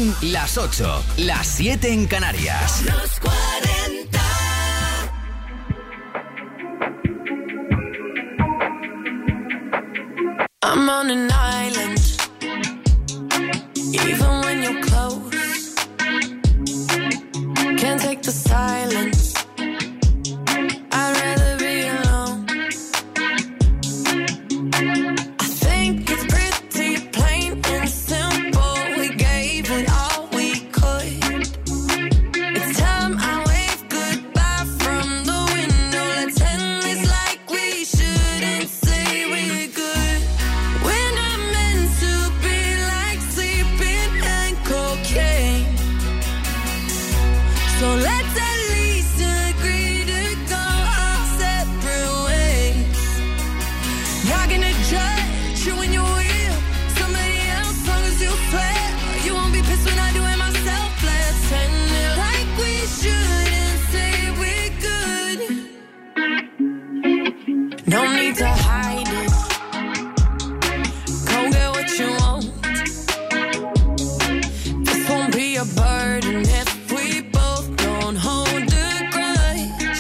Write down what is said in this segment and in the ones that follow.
Son las 8, las 7 en Canarias. Los 40. I'm on an island, even when you're close. Can't take the silence. I'd rather be alone. I think it's pretty plain and simple. We gave it all we could. It's time I wave goodbye from the window. Let's end this like we shouldn't say we're good. We're not meant to be like sleeping and cocaine. So let's at least agree to go our separate ways. Not gonna judge you when you're with somebody else, long as you swear you won't be pissed when I do it myself. Let's end it like we should and say we're good. No need to hide it. Go get what you want. This won't be a burden if we both don't hold a grudge.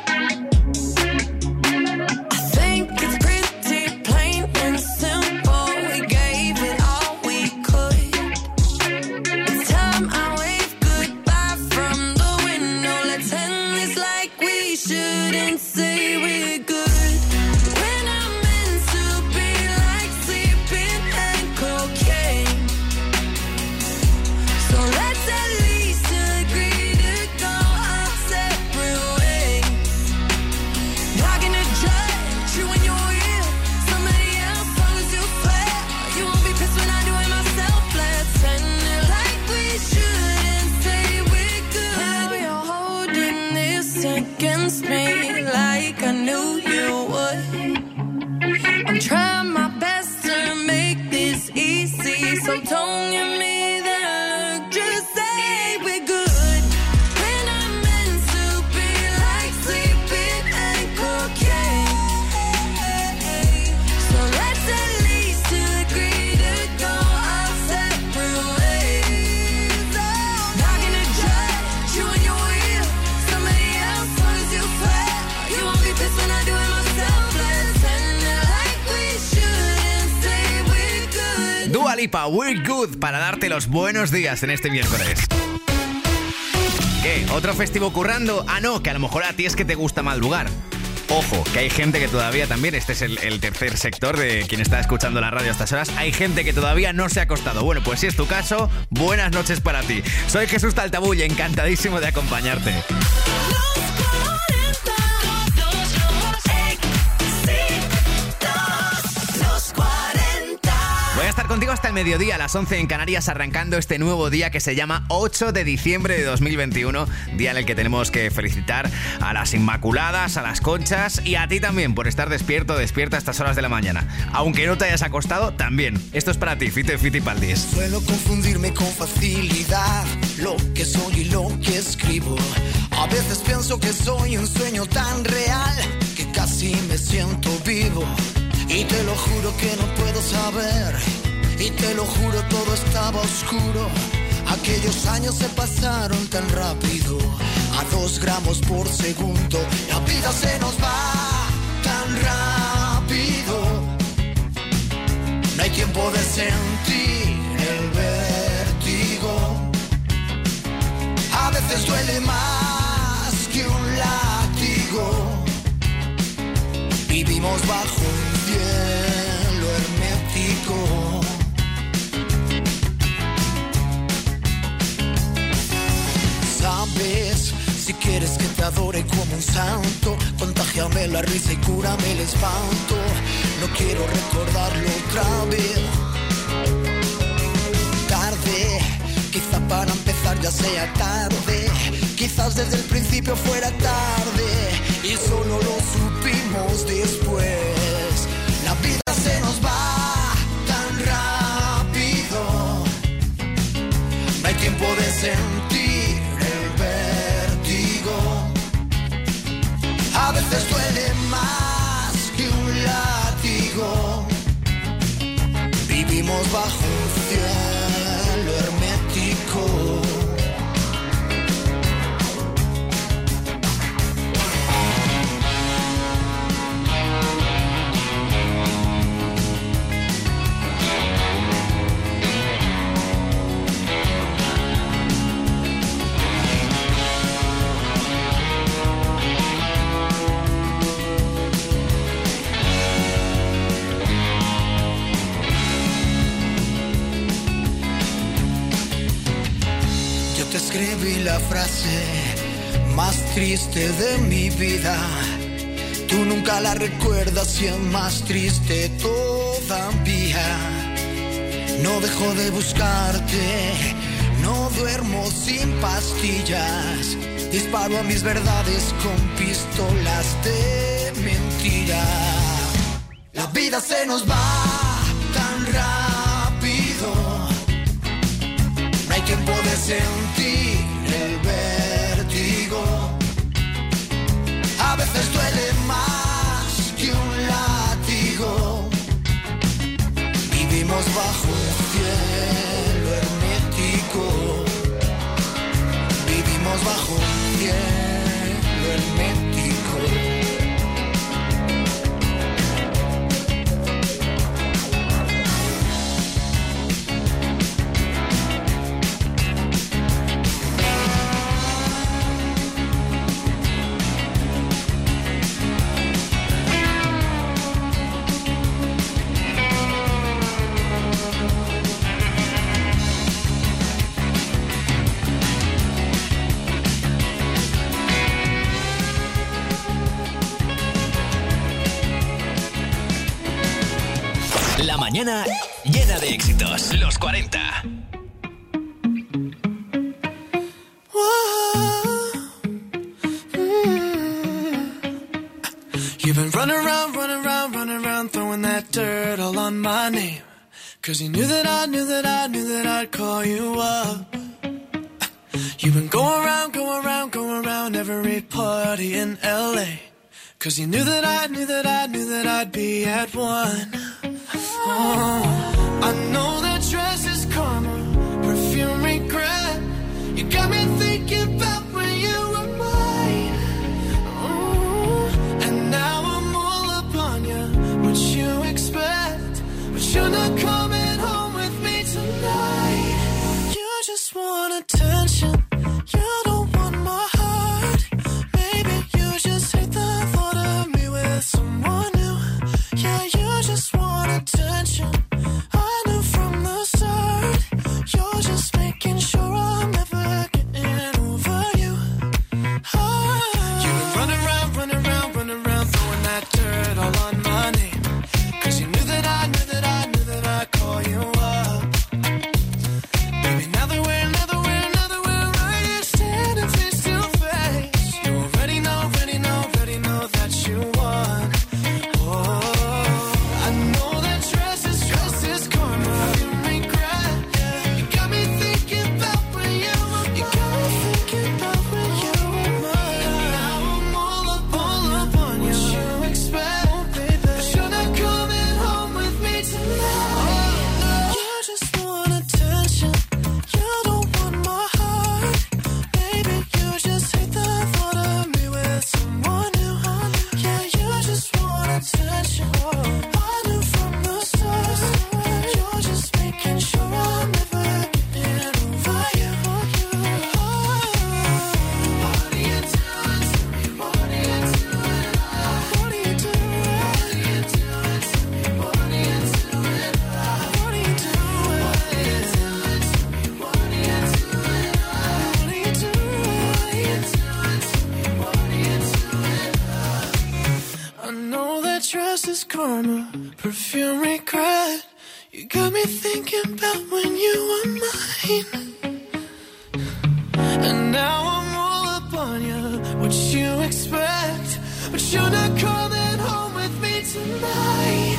I think it's pretty plain and simple. We gave it all we could. It's time I wave goodbye from the window. Let's end this like we shouldn't say we're good. We're not meant to be like sleeping and cocaine. So let's at least agree to go our separate ways. Not gonna judge you when you're with somebody else, long as you swear you won't be pissed when I do it myself. Let's end it like we should and say we're good. Now you're holding this against me like I knew you would. I'm trying my best to make this easy, so don't give me that look, just say we're good. We're not meant to be like sleeping and cocaine. So let's at least agree to go our separate ways. Not gonna judge you when you're with somebody else, long as you swear you won't be pissed when I do it myself. Let's end it like we should and say we're good. Dua Lipa, We're Good, para darte los buenos días en este miércoles. ¿Qué? ¿Otro festivo currando? Ah, no, que a lo mejor a ti es que te gusta madrugar. Ojo, que hay gente que todavía también, este es el tercer sector de quien está escuchando la radio a estas horas, hay gente que todavía no se ha acostado. Bueno, pues si es tu caso, buenas noches para ti. Soy Jesús Taltabull, encantadísimo de acompañarte. Los 40. Voy a estar contigo hasta el mediodía, a las 11 en Canarias, arrancando este nuevo día que se llama 8 de diciembre de 2021, día en el que tenemos que felicitar a las Inmaculadas, a las Conchas y a ti también por estar despierto o despierta a estas horas de la mañana. Aunque no te hayas acostado, también. Esto es para ti, Fito y Fitipaldis. Suelo confundirme con facilidad lo que soy y lo que escribo. A veces pienso que soy un sueño tan real que casi me siento vivo. Y te lo juro que no puedo saber. Y te lo juro, todo estaba oscuro. Aquellos años se pasaron tan rápido, a 2 gramos por segundo. La vida se nos va tan rápido. No hay tiempo de sentir el vértigo. A veces duele más que un látigo. Vivimos bajo un cielo hermético. Sabes, si quieres que te adore como un santo, contágiame la risa y cúrame el espanto. No quiero recordarlo otra vez. Tarde, quizá para empezar ya sea tarde. Quizás desde el principio fuera tarde y solo lo supimos después. La vida se nos va tan rápido. No hay tiempo de sentir el vértigo. A veces duele más que un látigo. Vivimos bajo un cielo hermético. escribí la frase más triste de mi vida. Tú nunca la recuerdas y es más triste todavía. No dejo de buscarte, no duermo sin pastillas. Disparo a mis verdades con pistolas de mentira. La vida se nos va tan rápido. No hay quien puede sentir el vértigo. A veces duele más que un látigo. Vivimos bajo un cielo hermético. Vivimos bajo un cielo hermético. La mañana llena de éxitos. Los 40. You've been running around, throwing that dirt all on my name. 'Cause you knew that I'd call you up. You've been going around every party in LA. 'Cause you knew that I'd be at one. Oh, I know that dress is karma, perfume regret. You got me thinking about when you were mine. Oh, and now I'm all up on you. What you expect? But you're not coming home with me tonight. You just want attention. You don't want my heart. Maybe you just hate the thought of me with someone new. Yeah, you just want attention. I knew from the start. You're just making sure I'm never getting over you. Oh. You've been running around, throwing that dirt all on my name. 'Cause you knew that I'd call you up. Baby, now that we're right here standing face to face. You already know that you won. Oh. I know that dress is karma. You regret. You got me thinking about when you were mine. Now I'm all up on you. What you expect? Oh, baby. But you're not coming home with me tonight. You just want attention. You don't want my heart. Baby, you just hate the thought of me with someone new. Yeah, you just want attention. I knew from the start. You're just making sure I'm never getting over you. What are you doing to me? What are you doing? What are you doing? What are you doing to me? What are you doing? What are you doing? What are you doing? What are you doing? I know that dress is karma, perfume regret. You got me thinking about when you were mine. And now I'm all up on you. What you expect? But you're not coming home with me tonight.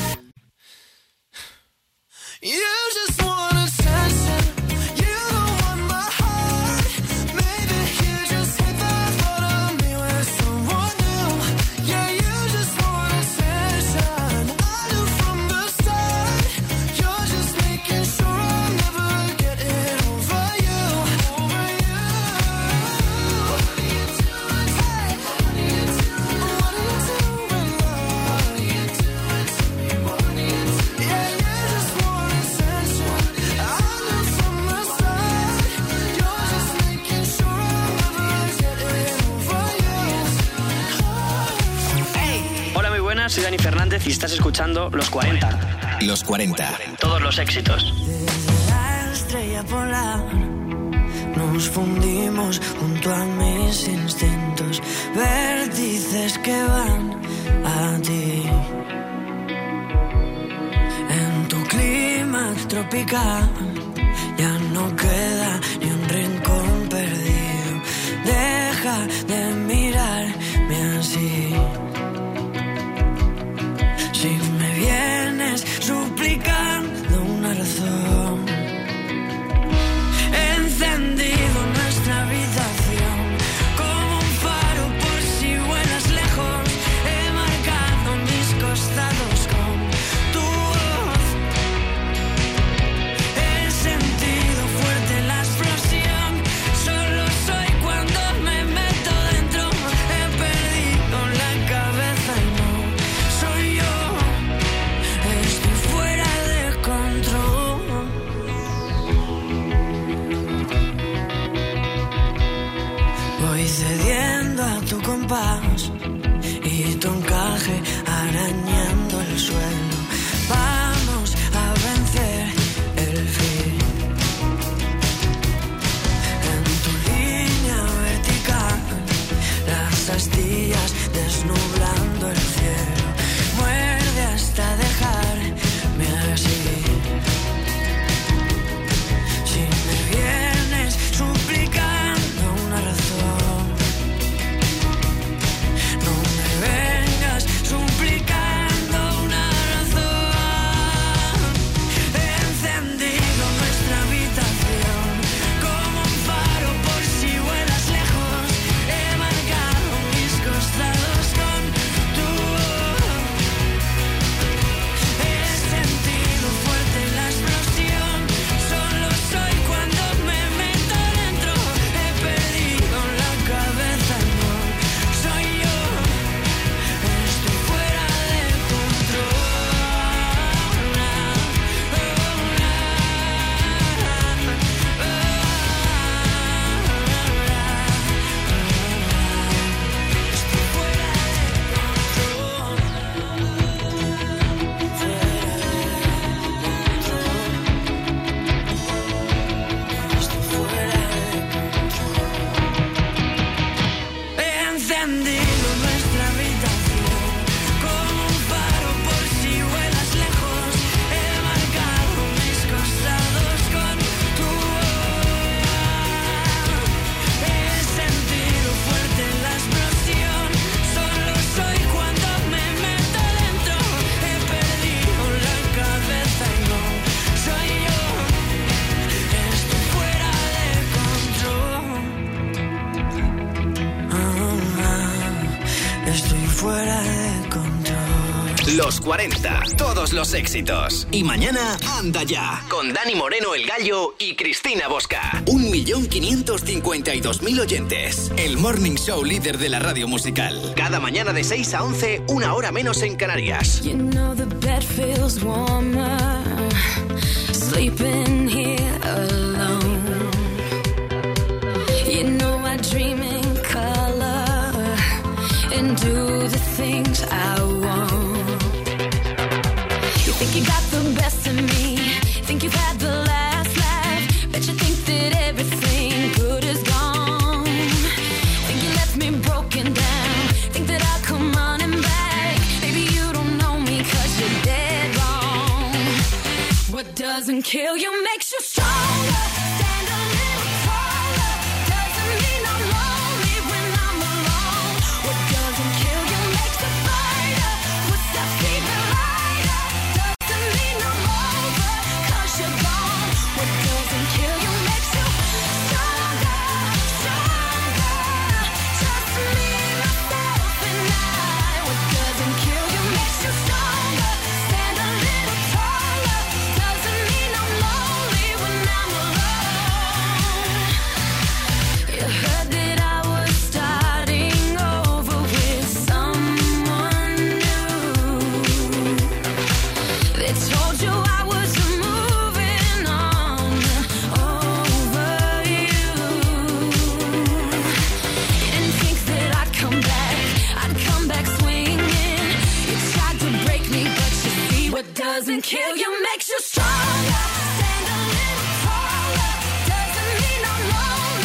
You just want attention. You don't want my heart. Maybe you just hate the thought of me with someone new. Yeah, you just want attention. I knew from the start. You're just making sure I'm never getting over you. Over you. What are you doing? Hey, what are you doing? What are you doing, love? What are you doing to me? What are you doing? Yeah, you just want attention. I knew from the start. You're just making sure I'm never getting over you. Hola, muy buenas, soy Dani Fernández y estás escuchando Los 40. Los 40. Todos los éxitos. La estrella polar nos fundimos junto a mis instintos, vértices que van a ti. En tu clima tropical ya no queda ni un rincón perdido. Deja de mirarme así. Si me vienes suplicando una razón, he encendido nuestra habitación como un faro por si vuelas lejos. He marcado mis costados con tu voz. He sentido fuerte la explosión. Solo soy cuando me meto dentro. He perdido la cabeza y no soy yo. Estoy fuera de control. Voy cediendo a tu compás y tu encaje arañando el suelo. Vamos a vencer el fin. En tu línea vertical, las astillas desnublando el cielo. Muerde hasta dejarme así. Si me vienes suplicando una razón, no me vengas suplicando una razón. He encendido nuestra habitación como un faro por si vuelas lejos. He marcado mis costados con tu voz. He sentido fuerte la explosión. Solo soy cuando me meto dentro. He perdido la cabeza, no soy yo. Estoy fuera de control. Estoy fuera He encendido nuestra habitación como un faro por si vuelas lejos. He marcado mis costados con tu voz. He sentido fuerte la explosión. Solo soy cuando me meto dentro. He perdido la cabeza y no soy yo. Estoy fuera de control. Estoy fuera de control. Los 40, todos los éxitos. Y mañana, anda ya. Con Dani Moreno el Gallo y Cristina Bosca. 1.552.000 oyentes. El morning show líder de la radio musical. Cada mañana de 6 a 11, una hora menos en Canarias. You know the bed feels warmer, sleeping here alone. You know I dream in color and do the things I want. You think you got the best of me, think you've had the last laugh, bet you think that everything good is gone. Think you left me broken down, think that I'll come running back. Maybe you don't know me 'cause you're dead wrong. What doesn't kill you makes you stronger. Stand a little taller. Doesn't mean I'm lonely when I'm alone. What doesn't kill you makes a fighter. Footsteps even lighter. Doesn't mean I'm over 'cause you're gone. What doesn't kill you makes you stronger, stronger. Just me, myself, and I. What doesn't kill you makes you stronger. Stand a little taller. Doesn't mean I'm lonely when I'm alone. You heard that I was starting over with someone new. They told you I was moving on over you. You didn't think that I'd come back swinging. You tried to break me, but you see what doesn't kill you makes you stronger. Stand a little taller. Doesn't mean I'm lonely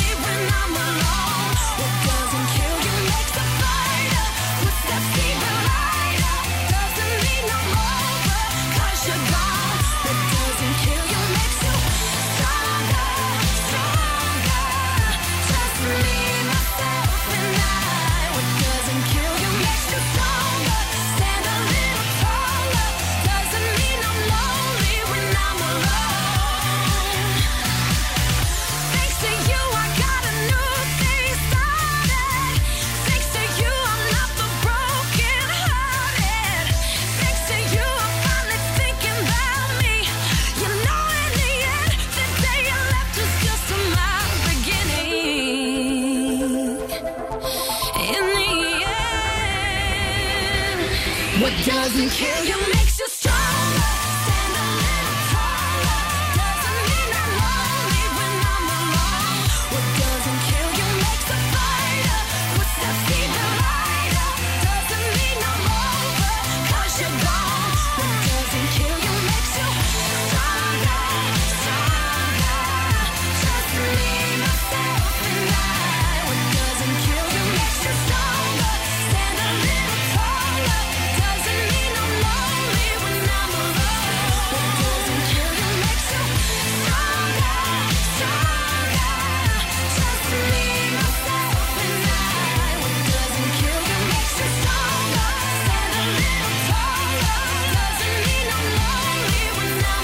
doesn't kill you, makes you stronger. Stand a little taller. Doesn't mean I'm lonely when I'm alone. What doesn't kill you makes a fighter. Footsteps even lighter. Doesn't mean I'm over, 'cause you're gone. What doesn't kill you makes you stronger, stronger. Just me, myself, and I. What doesn't kill you makes you stronger. Stand a little taller. Doesn't mean I'm lonely when I'm alone. What doesn't kill you makes you stronger, stronger. Just me, myself, and I. What doesn't kill you makes you stronger. Stand a little taller. Doesn't mean I'm lonely when I'm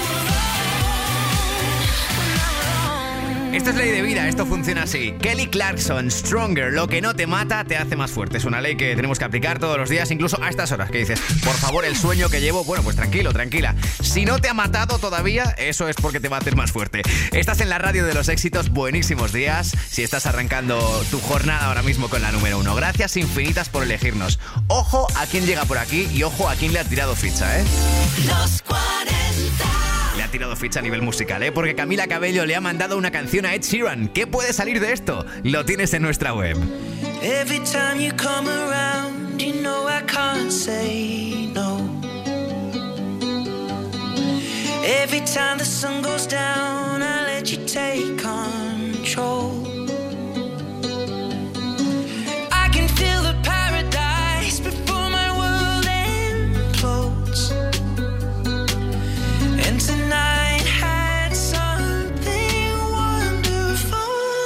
alone. Esto es ley de vida, esto funciona así. Kelly Clarkson, Stronger. Lo que no te mata te hace más fuerte. Es una ley que tenemos que aplicar todos los días, incluso a estas horas. Que dices, por favor, el sueño que llevo, bueno, pues tranquilo, tranquila. Si no te ha matado todavía, eso es porque te va a hacer más fuerte. Estás en la radio de los éxitos, buenísimos días. Si estás arrancando tu jornada ahora mismo con la número 1. Gracias infinitas por elegirnos. Ojo a quién llega por aquí y ojo a quién le ha tirado ficha, ¿eh? Los 40. Le ha tirado ficha a nivel musical, ¿eh? Porque Camila Cabello le ha mandado una canción a Ed Sheeran. ¿Qué puede salir de esto? Lo tienes en nuestra web. Every time you come around, you know I can't say no. Every time the sun goes down, I let you take control. I can feel the paradise before my world implodes. And tonight had something wonderful.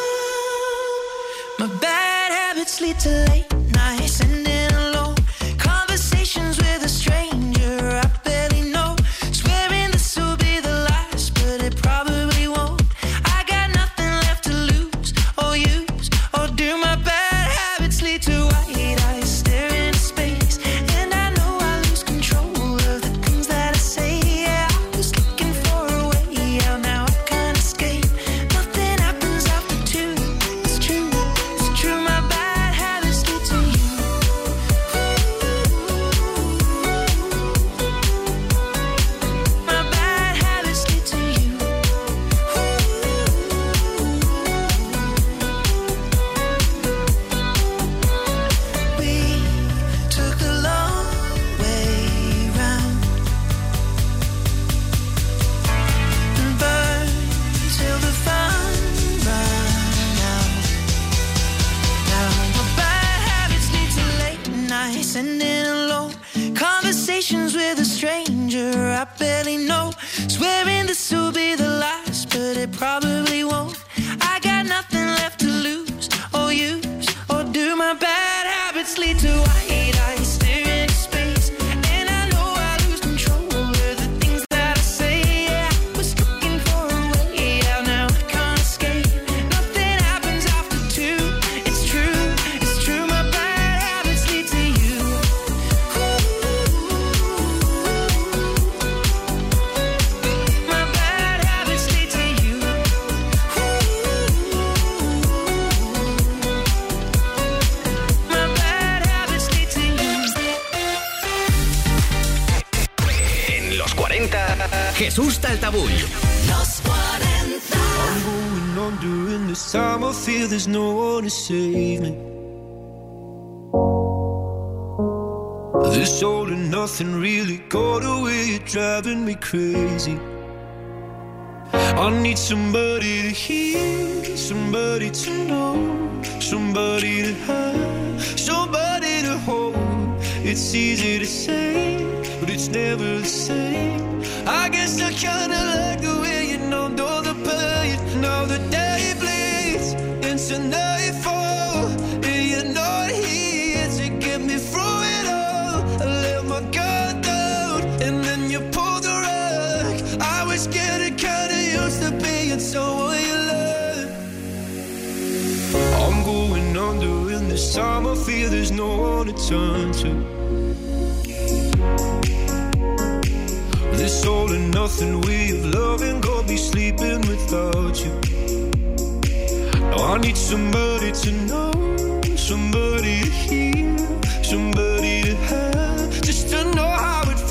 My bad habits lead to late nights ending alone. Conversations with a stranger I barely know. Swearing this will be the last, but it probably won't. I got nothing left to lose or use or do. My bad habits lead to white eyes staring into space. And I know I lose control of the things that I say. Yeah, I was looking for a way out, now I can't escape. Nothing happens after two. It's true, it's true. My bad habits lead to you. My bad habits lead to you. We took the long way round and burned till the fun ran out. Now my bad habits lead to late nights ending alone. Conversations with a stranger I barely know. Swearing this will be the last, but it probably won't. I got nothing left to lose or use or do. My bad habits lead to white eyes staring into space. And I know I lose control of the things that I say. Yeah, I was looking for a way out, now I can't escape. Nothing happens after two. It's true, it's true. My bad habits lead to you. My bad habits lead to you. My bad habits lead to you. En los 40, Jesús Taltabull. Los 40. I'm going on during this time. I feel there's no one to save me. This all and nothing really got away, you're driving me crazy. I need somebody to hear, somebody to know, somebody to have, somebody to hold. It's easy to say, but it's never the same. I guess I kinda like the way you know the pain. Now the day bleeds into nightfall, and you're not here to get me through it all. I let my guard down, and then you pulled the rug. I was getting kinda used to being someone you love. I'm going under in this time. I feel there's no one to turn to. This all and nothing way of loving got me sleeping without you. Now I need somebody to know, somebody to hear, somebody to have, just to know how it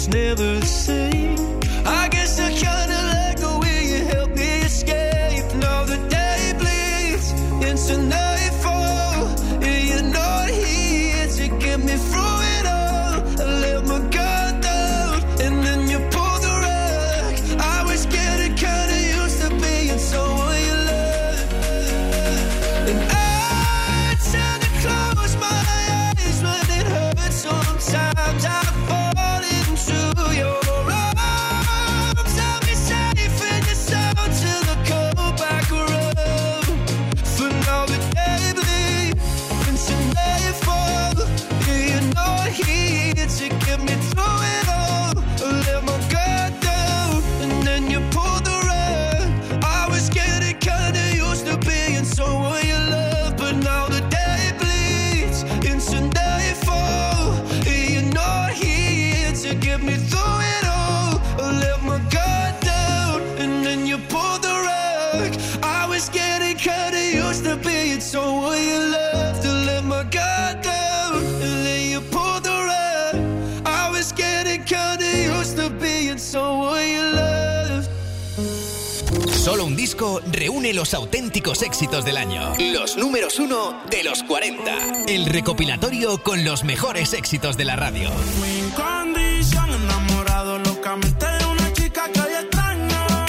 it's never the same. I guess I kinda like the way you help me escape. Now the day bleeds into nightfall, and you're not here to get me through it all. I let my guard down, and then you pulled the rug. I was getting kinda used to being someone you love, and I tend to close my eyes when it hurts. Sometimes I fall into your arms. I'll be safe in your soul till I come back around. For now the day bleeds into nightfall, and you're not here to get me through it all. I let my guard down, and then you pulled the rug. I was getting kinda used to being someone you love, but now the day bleeds into nightfall, and you're not here to get me through it all. I let my guard down, and then you pulled the rug. I was getting kinda used to being someone you loved. To let my guard down, and then you pulled the rug. I was getting kinda used to being someone you loved. Solo un disco reúne los auténticos éxitos del año. Los números 1 de los 40. El recopilatorio con los mejores éxitos de la radio. Sin condición, enamorado locamente de una chica que hoy extraño.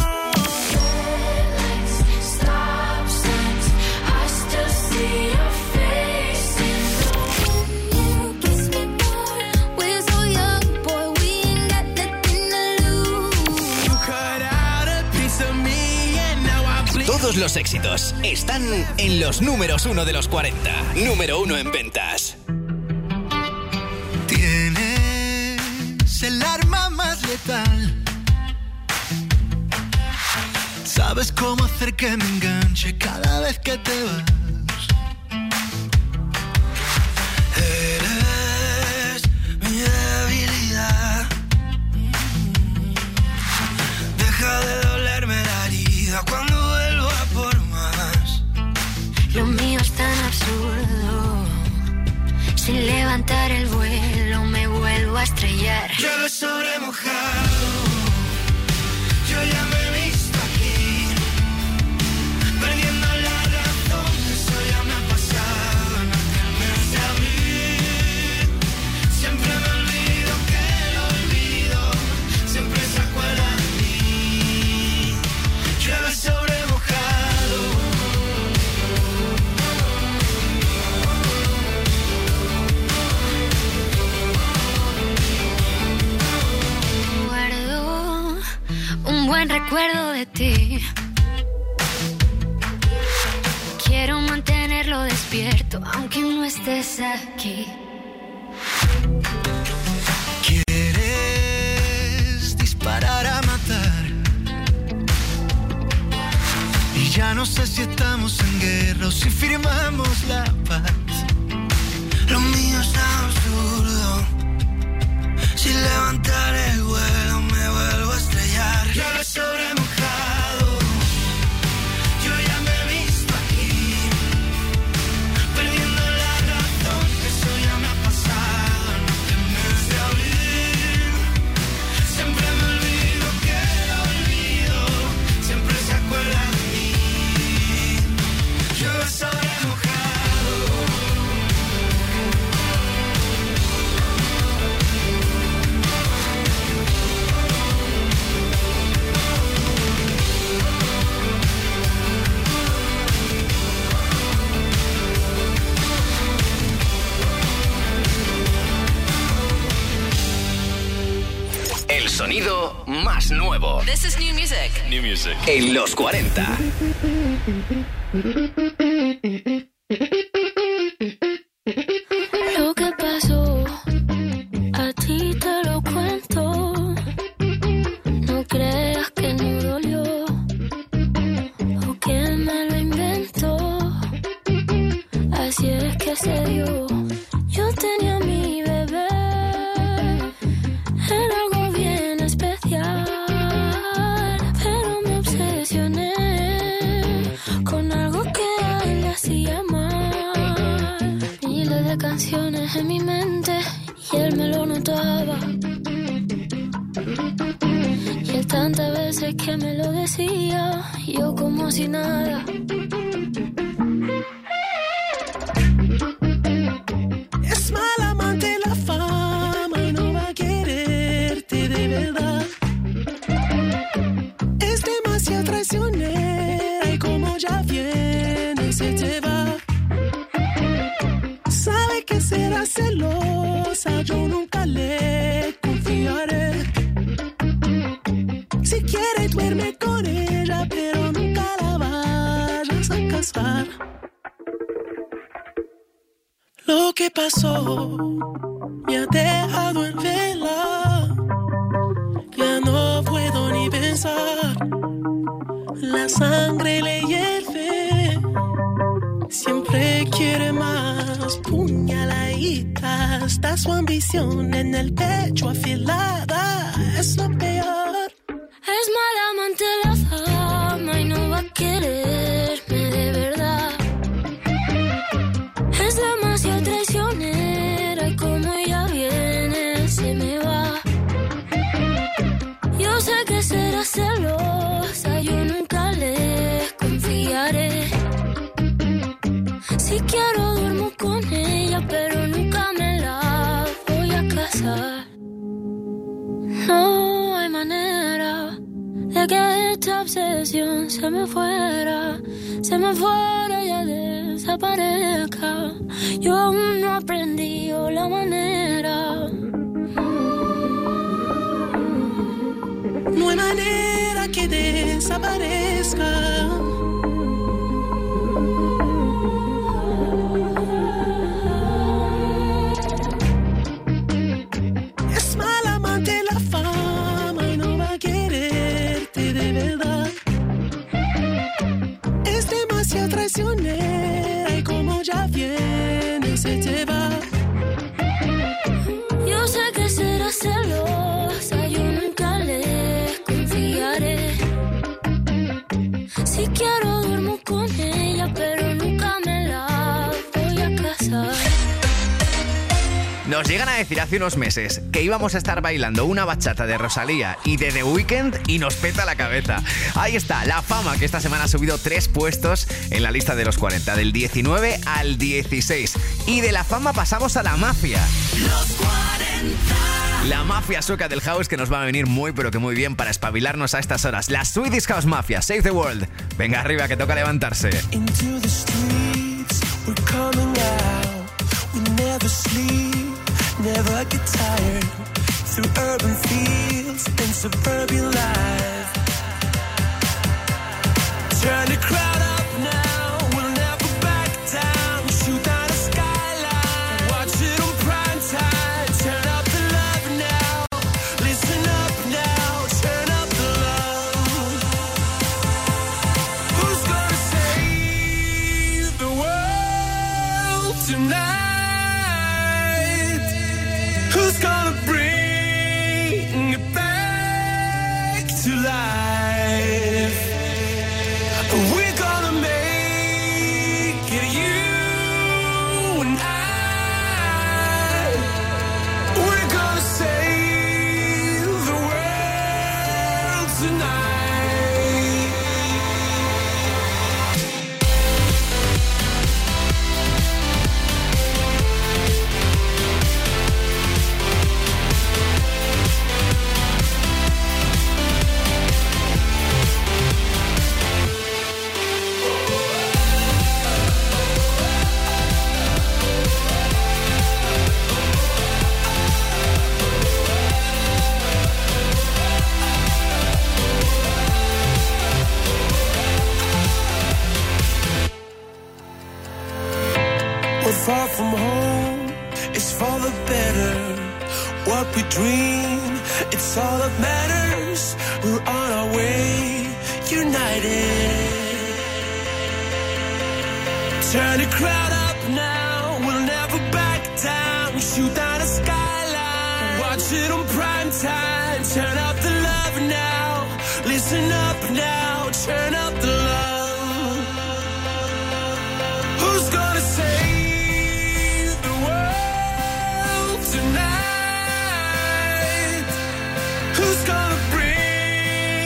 Stop signs, I still see your face. You kiss me more. We're so young, boy, we ain't got nothing to lose. You cut out a piece of me and now I bleed. Todos los éxitos están en los números 1 de los 40. Número 1 en ventas. Tienes el arma más letal. Sabes cómo hacer que me enganche cada vez que te vas. Eres mi debilidad. Deja de dolerme la herida cuando vuelvo a por más. Lo mío es tan absurdo. Sin levantar el vuelo me vuelvo a estrellar. Llueve sobre mojado. Yo ya me he visto aquí, perdiendo la razón. Eso ya me ha pasado en aquel mes de abril. Siempre me olvido que lo olvido. Siempre se acuerda de mí. Llueve sobre mojado. Guardo un buen recuerdo de ti. Quiero mantenerlo despierto aunque no estés aquí. Quieres disparar a matar. Y ya no sé si estamos en guerra o si firmamos la paz. Lo mío es absurdo. Sin levantar el vuelo me vuelvo a estrellar. Llueve sobre mojado. Yo ya me he visto aquí, perdiendo la razón. Eso ya me ha pasado en aquel mes de abril. Siempre me olvido que lo olvido. Siempre se acuerda de mí. Llueve sobre mojado. El sonido más nuevo. This is new music. New music. En los 40. Lo que pasó, a ti te lo cuento. No creas que no dolió o que me lo inventó. Así es que se dio. Yo tenía mi bebé, era algo bien especial, pero me obsesioné con algo que a él le hacía mal. Tantas veces que me lo decía, yo como si nada. Es mala amante la fama y no va a quererte de verdad. Es demasiado traicionera y como ya viene se te va. Sabe que será celosa, yo nunca le confiaré. Si quiere duerme con ella, pero nunca la vayas a casar. Lo que pasó me ha dejado en vela. Ya no puedo ni pensar. La sangre le hierve. Siempre quiere más. Puñaladita. Está su ambición en el pecho afilada. Es lo peor. Es mala amante la fama y no va a quererme de verdad. Es demasiado traicionera y como ella viene se me va. Yo sé que será celosa, yo nunca le confiaré. Si quiero duermo con ella, pero nunca me la voy a casar. No hay manera de que esta obsesión se me fuera y ya desaparezca. Yo aún no aprendí la manera. No hay manera que desaparezca. Es mala amante la fama y no va a quererte de verdad. Es demasiado traicionera y como ya viene se te va. Yo sé que será celosa, yo nunca le confiaré. Si quiero duermo con ella, pero nunca me la voy a casar. Nos llegan a decir hace unos meses que íbamos a estar bailando una bachata de Rosalía y de The Weeknd y nos peta la cabeza. Ahí está, La Fama, que esta semana ha subido 3 puestos en la lista de los 40, del 19 al 16. Y de La Fama pasamos a La Mafia. Los 40. La mafia sueca del house que nos va a venir muy pero que muy bien para espabilarnos a estas horas. La Swedish House Mafia, Save the World. Venga arriba que toca levantarse. Into the streets, we're coming out. We never sleep, never get tired. Through urban fields and suburban life. Turn the crowd up now, we'll never back down. Shoot down the skyline, watch it on prime time. Turn up the love now, listen up now. Turn up the love. Who's gonna save the world tonight? Who's gonna bring it back to life? We're gonna make it, you and I. We're gonna save the world tonight. We're far from home, it's for the better. What we dream, it's all that matters. We're on our way, united. Turn the crowd up now, we'll never back down. Shoot down the skyline, watch it on prime time. Turn up the love now, listen up now. Turn up the love. Who's gonna save the world tonight? Who's gonna bring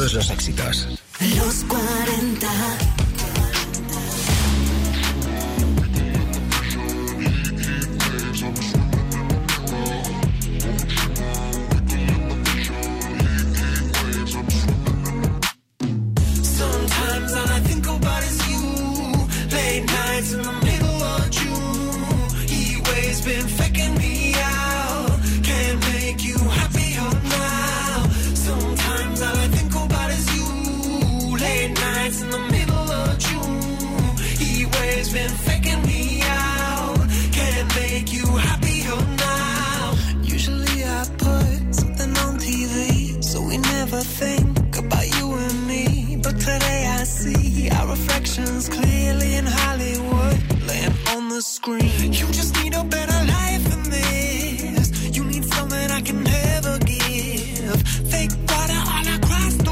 Todos los éxitos. Los 40. Sometimes all I think about is you. Late nights in the middle of June. He waves been faking me out. Can't make you happier now. Sometimes all I think about is you. Late nights in the middle of June. He waves been faking me out. Can't make you happier now. Usually I put something on TV, so we never think about you and me. But today I see our reflections clearly in Hollywood, laying on the screen. You just need a better life than this. You need something I can never give. Fake water all across the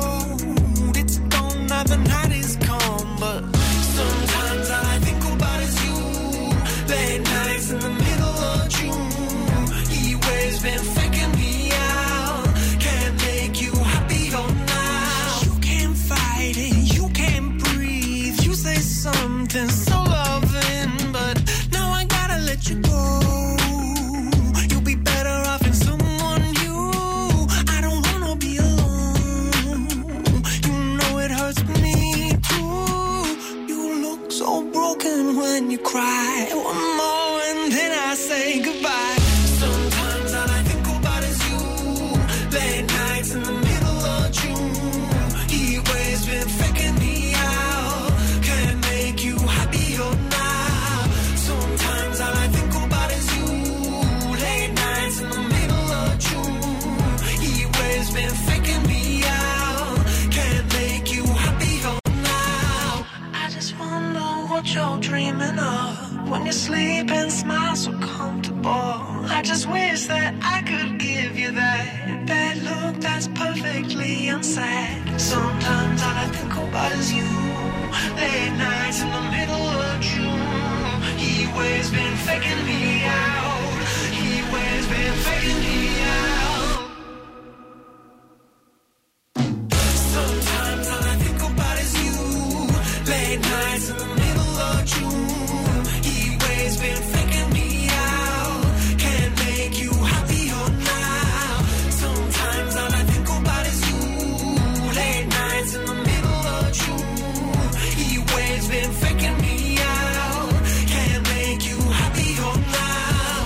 road. It's gone now, the night is come. But sometimes all I think about is you. Late nights in the middle of June. He waves been faking me out. Can't make you happier now. You can't fight it, you can't breathe. You say something so loving, but now I gotta let you go. You'll be better off in someone new. I don't wanna be alone. You know it hurts me too. You look so broken when you cry. One more and then I say goodbye. Sometimes all I think about is you. Late nights in the middle of June. He waves been faking me out. Can't make you happier now. Sometimes all I think about is you. Late nights in the middle of June. He waves been faking me out. Can't make you happier now. I just wonder what you're dreaming of when you sleep and smile so comfortable. I just wish that I could give you that bad look that's perfectly unsaid. Sometimes all I think about is you. Late nights in the middle of June. He waves been faking me out. He waves been faking me out. Sometimes all I think about is you. Late nights in the middle of June. He waves been faking me out. Can't make you happier now. Sometimes all I think about is you. Late nights in the middle of June. He waves been faking me out. Can't make you happier now.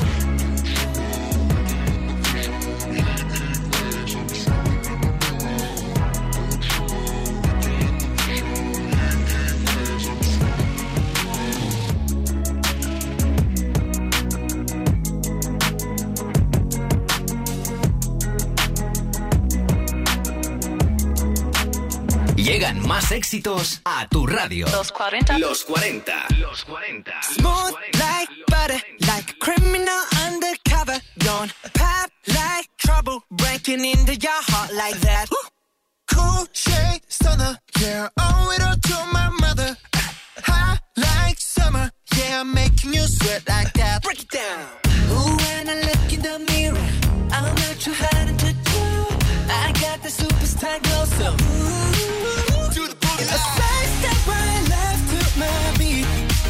Llegan más éxitos a tu radio. Los 40. Los 40. Los 40. Smooth like butter, like a criminal undercover. Don't pop like trouble, breaking into your heart like that. Cool shade stunner, yeah, owe it all to my mother. Hot like summer, yeah, I'm making you sweat like that. Break it down. Ooh, when I look in the mirror, I'm not too hard to do. I got the superstar glow, so ooh, do the booty. A side step right left to my beat.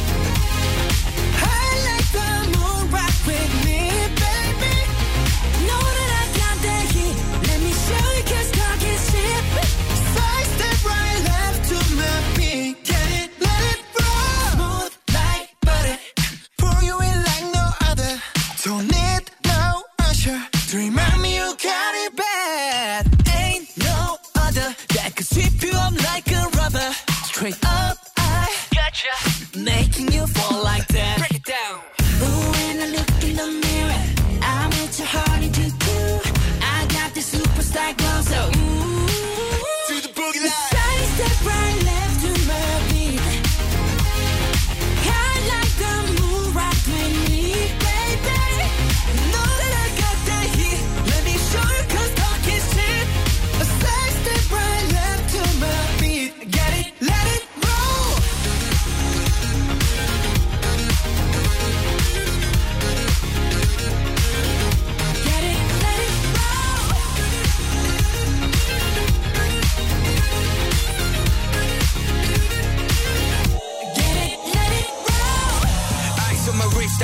I like the moon rock with me, baby. Know that I got the heat. Let me show you 'cause talk is cheap. Side step right left to my beat. Get it, let it roll. Smooth like butter. Pour you in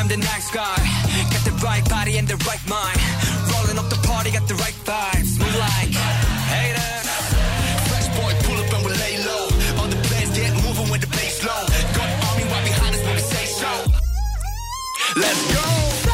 I'm the nice guy. Got the right body and the right mind. Rolling up the party, got the right vibes. Move like haters. Fresh boy, pull up and we lay low. All the players get moving with the bass low. Got the army right behind us when we say so. Let's go.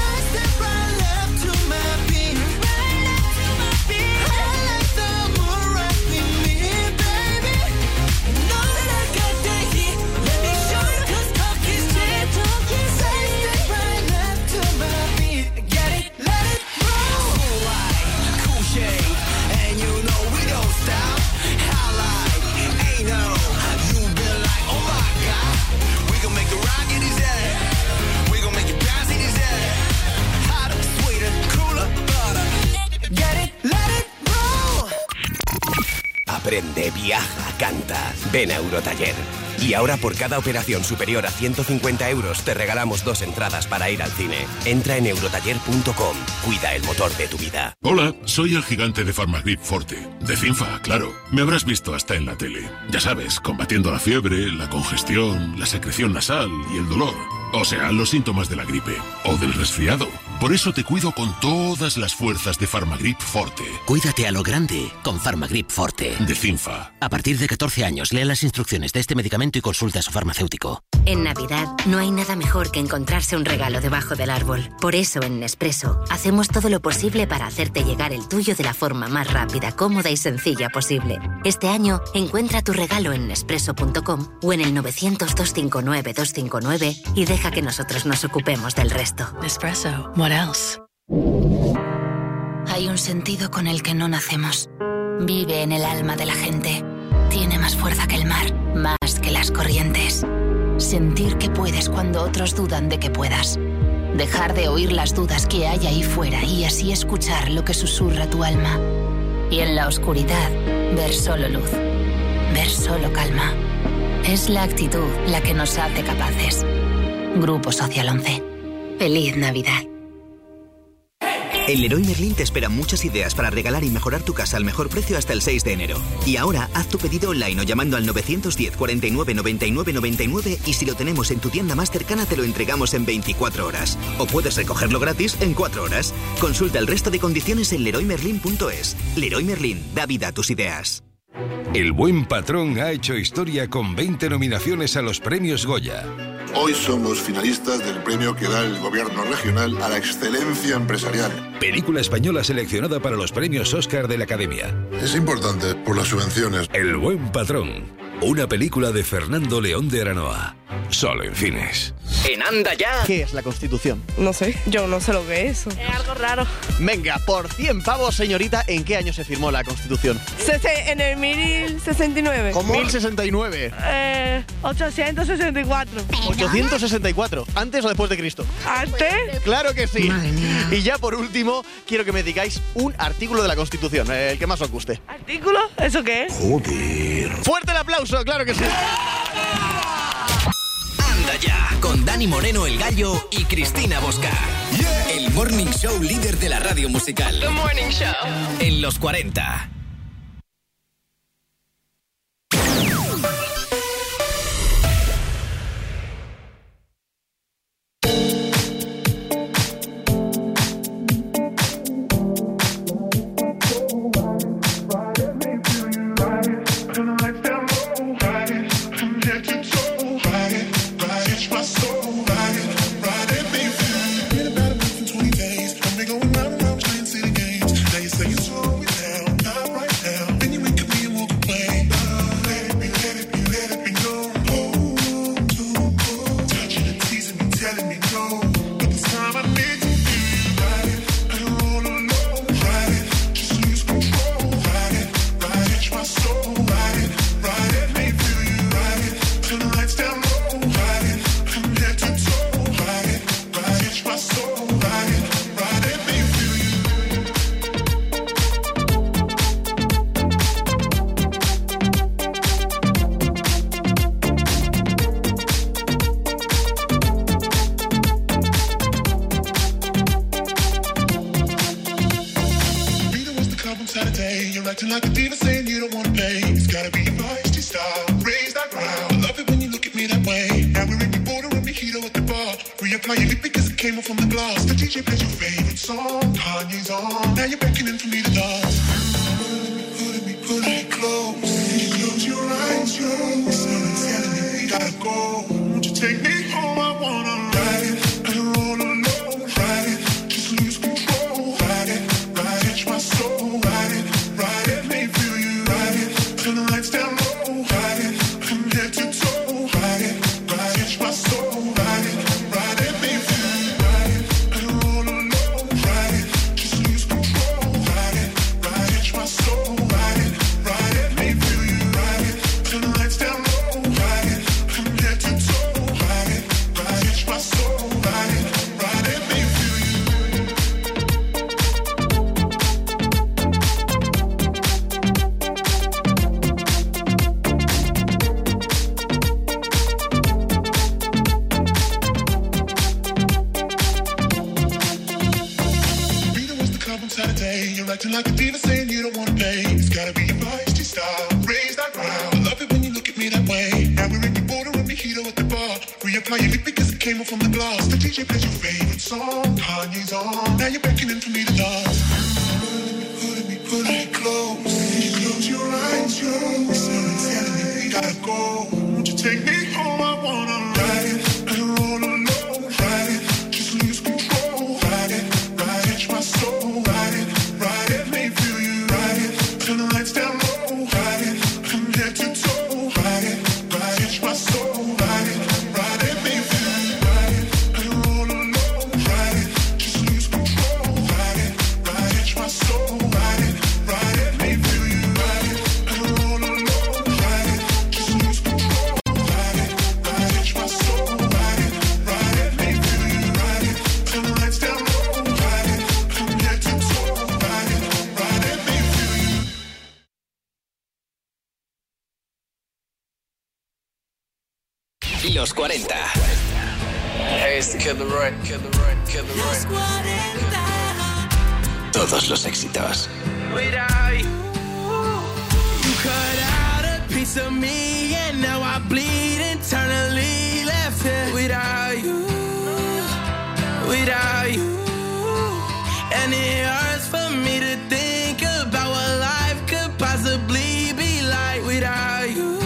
Aprende, viaja, canta. Ven a Eurotaller. Y ahora por cada operación superior a 150 euros te regalamos 2 entradas para ir al cine. Entra en eurotaller.com. Cuida el motor de tu vida. Hola, soy el gigante de Farmagrip Forte. De Cinfa, claro. Me habrás visto hasta en la tele. Ya sabes, combatiendo la fiebre, la congestión, la secreción nasal y el dolor. O sea, los síntomas de la gripe o del resfriado. Por eso te cuido con todas las fuerzas de Farmagrip Forte. Cuídate a lo grande con Farmagrip Forte. De Cinfa. A partir de 14 años, lea las instrucciones de este medicamento y consulta a su farmacéutico. En Navidad no hay nada mejor que encontrarse un regalo debajo del árbol. Por eso en Nespresso hacemos todo lo posible para hacerte llegar el tuyo de la forma más rápida, cómoda y sencilla posible. Este año encuentra tu regalo en nespresso.com o en el 900-259-259 y deja que nosotros nos ocupemos del resto. Nespresso. What else? Hay un sentido con el que no nacemos. Vive en el alma de la gente. Tiene más fuerza que el mar, más que las corrientes. Sentir que puedes cuando otros dudan de que puedas. Dejar de oír las dudas que hay ahí fuera y así escuchar lo que susurra tu alma. Y en la oscuridad, ver solo luz. Ver solo calma. Es la actitud la que nos hace capaces. Grupo Social 11. Feliz Navidad. En Leroy Merlin te esperan muchas ideas para regalar y mejorar tu casa al mejor precio hasta el 6 de enero. Y ahora, haz tu pedido online o llamando al 910 49 99 99 y si lo tenemos en tu tienda más cercana te lo entregamos en 24 horas. O puedes recogerlo gratis en 4 horas. Consulta el resto de condiciones en leroymerlin.es. Leroy Merlin, da vida a tus ideas. El Buen Patrón ha hecho historia con 20 nominaciones a los premios Goya. Hoy somos finalistas del premio que da el gobierno regional a la excelencia empresarial. Película española seleccionada para los premios Oscar de la Academia. Es importante por las subvenciones. El Buen Patrón, una película de Fernando León de Aranoa. Solo en cines. En Anda Ya. ¿Qué es la Constitución? No sé, yo no sé lo que es eso. Es algo raro. Venga, por 100 pavos, señorita, ¿en qué año se firmó la Constitución? En el 1069. ¿Cómo? 1069. 864. 864. ¿Antes o después de Cristo? ¿Antes? Claro que sí. Y ya por último, quiero que me digáis un artículo de la Constitución, el que más os guste. ¿Artículo? ¿Eso qué es? Joder. ¡Fuerte el aplauso! ¡Claro que sí! Anda Ya, con Dani Moreno el Gallo y Cristina Bosca. Yeah. El Morning Show líder de la radio musical. The Morning Show. En los 40. Reapply your lip because it came off from the glass. The DJ plays your favorite song. Kanye's on. Now you're beckoning for me to dance. Pulling me close. Close your eyes, you're telling me we gotta go. Won't you take me home? I wanna ride it and roll alone. Ride it, just lose control. Ride it, catch my soul. Ride it, make me feel you. Ride it, turn the lights down low. Ride it, from head to toe. Ride it, catch my soul. Ride it, make me feel you. Ride it and roll alone. Ride it, just lose control. Ride it, catch my soul. Ride it, make me feel you. Ride it, turn the lights down low. Ride it, from head to toe. Ride it, catch my soul. Ride it, make me feel you. Saturday, you're acting like a diva, saying you don't wanna play. It's gotta be your feisty style. Raise that ground. I love it when you look at me that way. Now we're in your border and mojito at the bar. Reapply your lip because it came off from the glass. The DJ plays your favorite song. Kanye's on. Now you're beckoning for me to dance. Pulling me close. Close your eyes, you're telling me we gotta go. Won't you take me home? I wanna ride it and roll alone. Ride it, just lose control. Ride it, catch my soul. Ride it, make me feel you. Ride it, turn the lights down low. Ride it, from head to toe. Ride it, catch my soul. Ride it, make me feel you. Ride it and roll alone. Ride it, just lose control. Ride it, catch my soul. Ride it, make me feel you. Ride it and roll alone. Ride it, just lose control. Ride it, catch my soul. Ride it, make me feel you. Ride it, turn the lights down low. Ride it, from head to toe. Ride it, make me feel you. Los 40. Hey, it's the Kid Leroy. Todos los éxitos. Without you, you cut out a piece of me, and now I bleed internally. Left here without you, and it hurts for me to think about what life could possibly be like without you.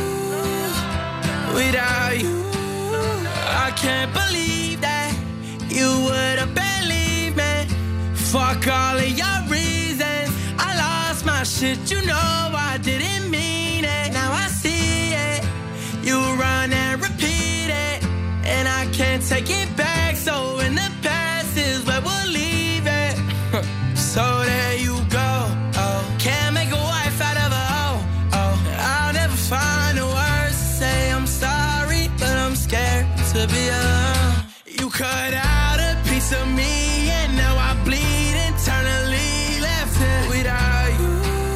I can't believe that you would have believed me. Fuck all of your reasons. I lost my shit, you know I didn't mean it. Now I see it. You run and repeat it, and I can't take it back. So in the past is where we'll leave it. So there you go. Oh, can't make a wife out of a hoe. Oh, I'll never find the words to say I'm sorry, but I'm scared to be alone. You cut out a piece of me, and now I bleed internally. Left here without you,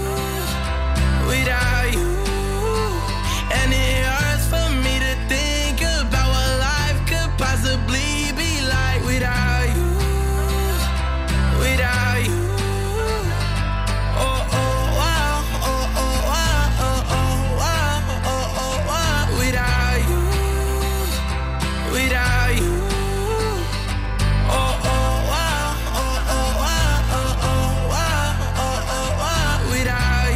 and it hurts for me to think about what life could possibly be like without you. Oh, oh, wow, oh, oh, wow, oh, oh, wow, oh, oh, wow, without you. Oh, oh, wow, oh, oh, wow, oh, oh, wow, oh, oh, wow, without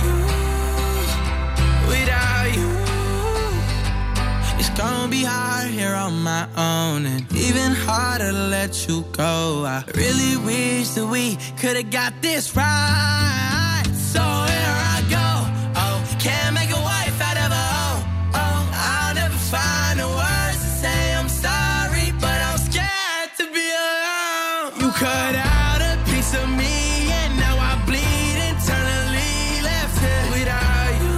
you. It's gonna be hard here on my own, and even harder to let you go. I really wish that we could've got this right. So here I go. Oh, can't make a wife out of a hoe. Oh, I'll never find the words to say I'm sorry, but I'm scared to be alone. You cut out a piece of me, and now I bleed internally. Left here without you,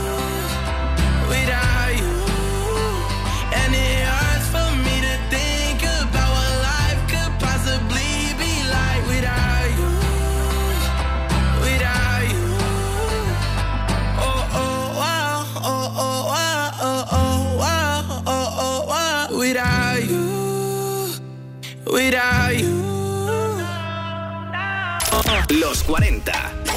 and it hurts for me to think about what life could possibly be like without you. Oh, oh, wow, oh, oh, wow, oh, oh, wow, oh, oh, wow, without you. Los 40.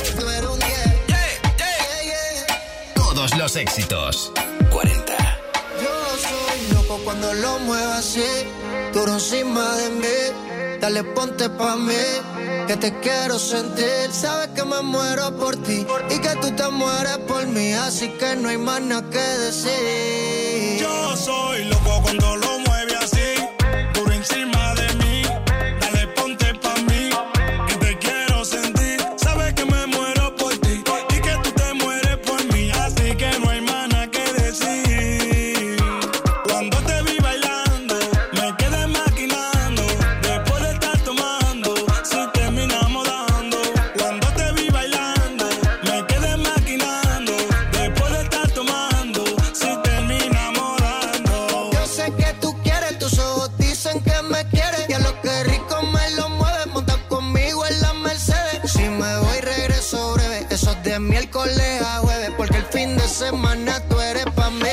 Todos los éxitos. 40. Yo soy loco cuando lo muevo así, duro encima de mí. dale ponte pa' mí, que te quiero sentir. Sabes que me muero por ti y que tú te mueres por mí, así que no hay más nada que decir. Yo soy loco cuando lo mueve así, por encima de mí. Dale ponte pa' mí, que te quiero sentir. Sabes que me muero por ti y que tú te mueres por mí, así que no hay más nada que decir. Cuando te vi bailando, me quedé maquinando. Después de estar tomando, si terminamos dando. Cuando te vi bailando, me quedé maquinando. Después de estar tomando, si terminamos dando. Yo sé que tú quieres, tus ojos dicen que me quieres. Y a lo que rico me lo mueve, monta conmigo en la Mercedes. Si me voy regreso breve, eso es de miércoles a jueves, porque el fin de semana tú eres pa' mí.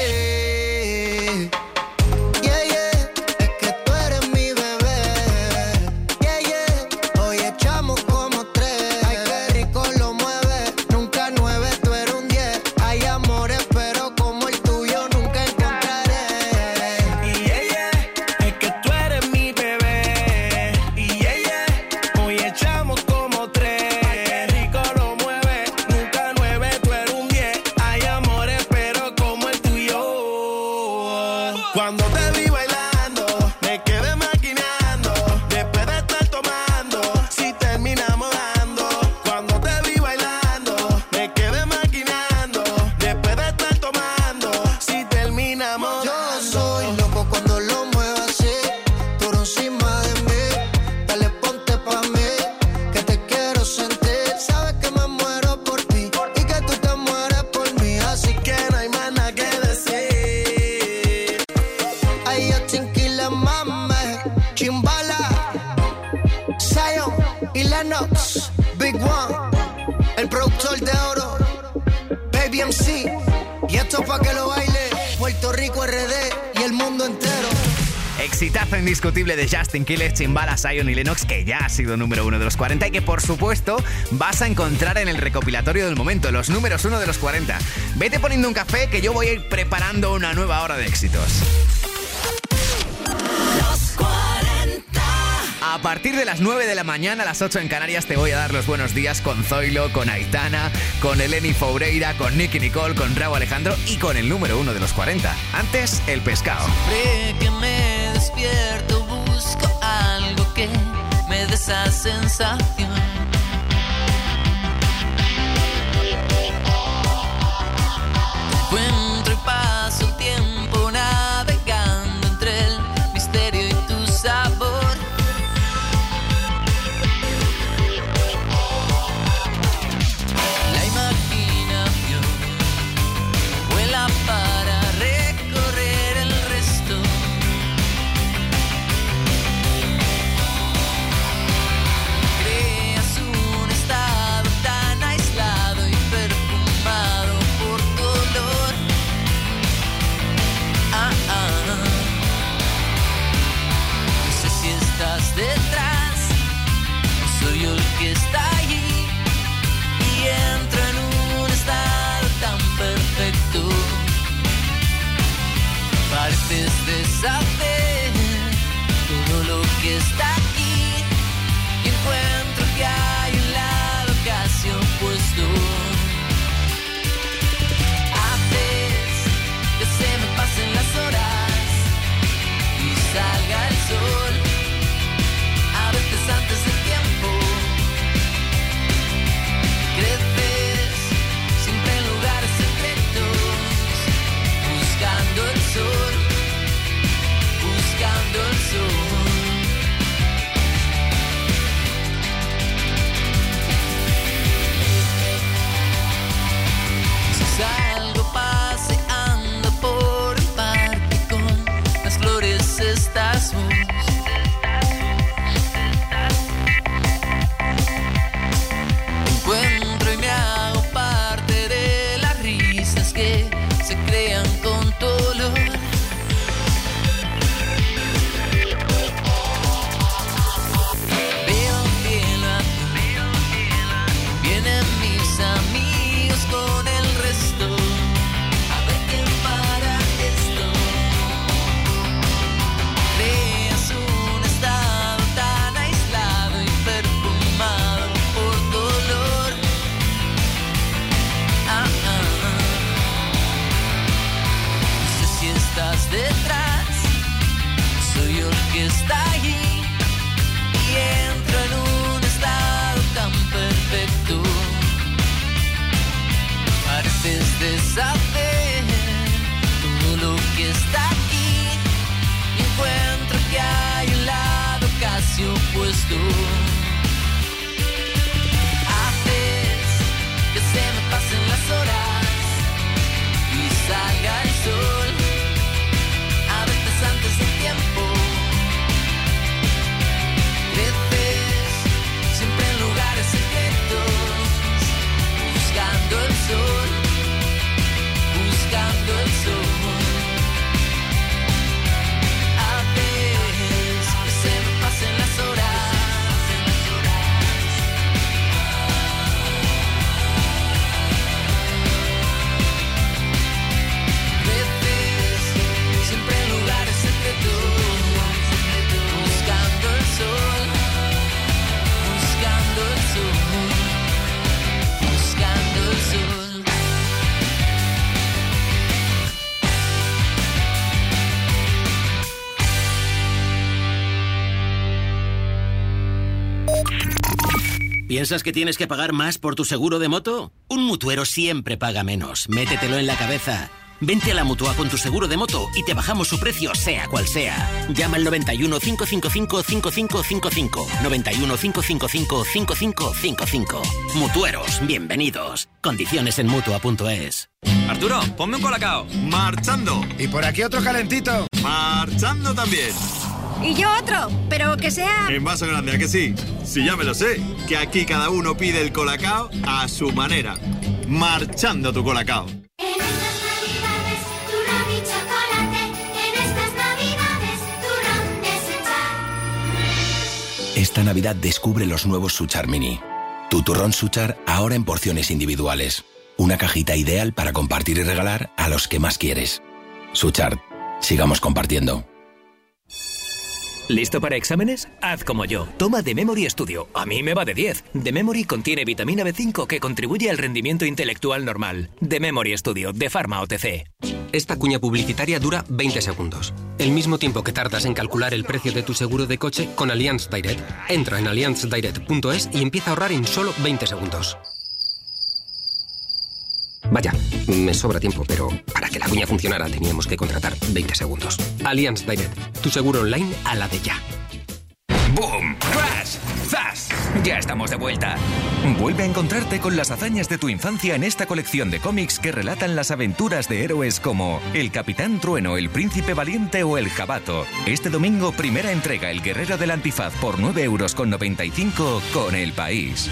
Yeah, yeah, es que tú eres mi bebé. Yeah, yeah, hoy echamos como 3. Ay, qué rico lo mueve, nunca 9, tú eres un 10. Hay amores, pero como el tuyo nunca encontraré. Y ella, es que tú eres mi bebé. Y ella, hoy echamos como 3. Qué rico lo mueve, nunca 9, tú eres un 10. Hay amores, pero como el tuyo. Cuando te vi bailando, me quedé maquinando. Después de estar tomando, si terminamos dando. Cuando te vi bailando, me quedé maquinando. Después de estar tomando, si terminamos Yo dando. soy loco cuando lo muevo así, por encima de mí. Dale ponte pa' mí, que te quiero sentir. Sabes que me muero por ti y que tú te mueres por mí, así que no hay más nada que decir. Ay, yo Chinquila, mame, Chimbala, Zion y Lennox, Big One, el productor de oro, Baby MC. Y esto pa' que lo baile Puerto Rico, RD y el mundo entero. Exitazo indiscutible de Justin Quiles, Chimbala, Zion y Lennox, que ya ha sido número 1 de los 40 y que por supuesto vas a encontrar en el recopilatorio del momento, los números 1 de los 40. Vete poniendo un café que yo voy a ir preparando una nueva hora de éxitos. Los 40. A partir de las 9 de la mañana, a las 8 en Canarias, te voy a dar los buenos días con Zoilo, con Aitana, con Eleni Foureira, con Nicky Nicole, con Rauw Alejandro y con el número 1 de los 40. Antes, El Pescado. Siempre que me despierto busco algo que me dé esa sensación. Encuentro y paso el tiempo navegando entre el misterio y tu sabor. La imaginación vuela para recorrer el resto. Creas un estado tan aislado y perfumado por dolor. No sé si estás detrás, no soy yo el que está allí. Y entro en un estado tan perfecto. Pareces deshacer todo lo que está aquí. Y encuentro que hay un lado casi opuesto. Haces que se me pasen las horas y salga el sol. A veces antes del tiempo. Creces siempre en lugares secretos, buscando el sol, buscando el sol. saber todo lo que está aquí. Y encuentro que hay un lado casi opuesto. Haces que se me pasen las horas y salga el sol, a veces antes del tiempo. Creces siempre en lugares secretos, buscando el sol, buscando el sol. A veces que se me pasen las horas. Creces siempre en lugares secretos, buscando el sol, buscando el sol, buscando el sol. ¿Piensas que tienes que pagar más por tu seguro de moto? Un mutuero siempre paga menos. Métetelo en la cabeza. Vente a la Mutua con tu seguro de moto y te bajamos su precio, sea cual sea. Llama al 91 555 5555. 91 555 5555. Mutueros, bienvenidos. Condiciones en Mutua.es. Arturo, ponme un colacao. Marchando. Y por aquí otro calentito. Marchando también. Y yo otro, pero que sea... En vaso grande, ¿a que sí? Sí, ya me lo sé, que aquí cada uno pide el colacao a su manera. Marchando tu colacao. Esta Navidad descubre los nuevos Suchar Mini. Tu turrón Suchar ahora en porciones individuales. Una cajita ideal para compartir y regalar a los que más quieres. Suchar, sigamos compartiendo. ¿Listo para exámenes? Haz como yo. Toma The Memory Studio. A mí me va de 10. The Memory contiene vitamina B5 que contribuye al rendimiento intelectual normal. The Memory Studio, de Pharma OTC. Esta cuña publicitaria dura 20 segundos. El mismo tiempo que tardas en calcular el precio de tu seguro de coche con Allianz Direct. Entra en allianzdirect.es y empieza a ahorrar en solo 20 segundos. Vaya, me sobra tiempo, pero para que la cuña funcionara teníamos que contratar 20 segundos. Allianz Direct, tu seguro online a la de ya. ¡Boom! ¡Crash! ¡Zas! Ya estamos de vuelta. Vuelve a encontrarte con las hazañas de tu infancia en esta colección de cómics que relatan las aventuras de héroes como el Capitán Trueno, el Príncipe Valiente o el Jabato. Este domingo, primera entrega, El Guerrero del Antifaz por 9,95 € con El País.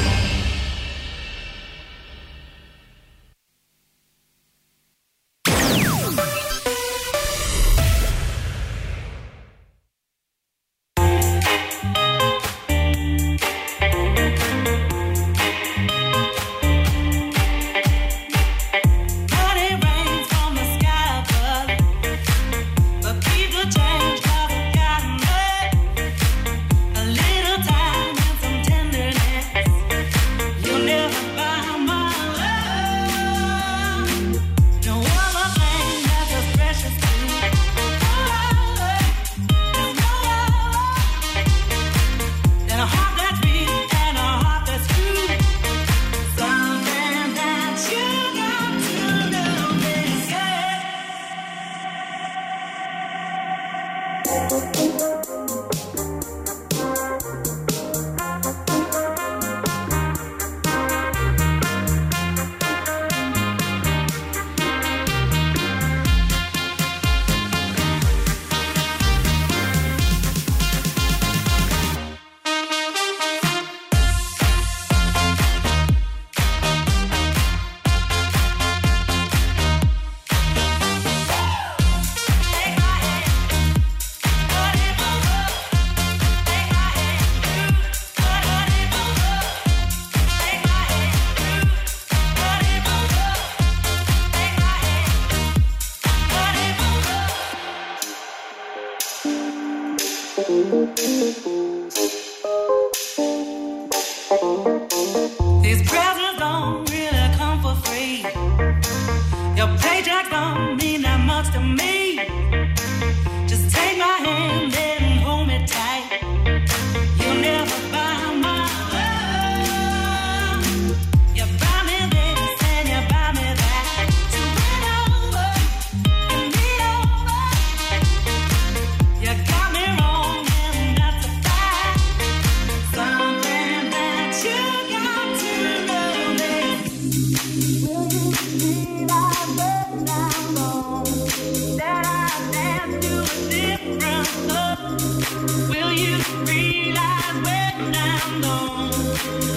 These presents don't really come for free. Your paycheck don't mean that much to me. Just take my hand and hold me tight. You'll never buy my love. You buy me this and you buy me that. So know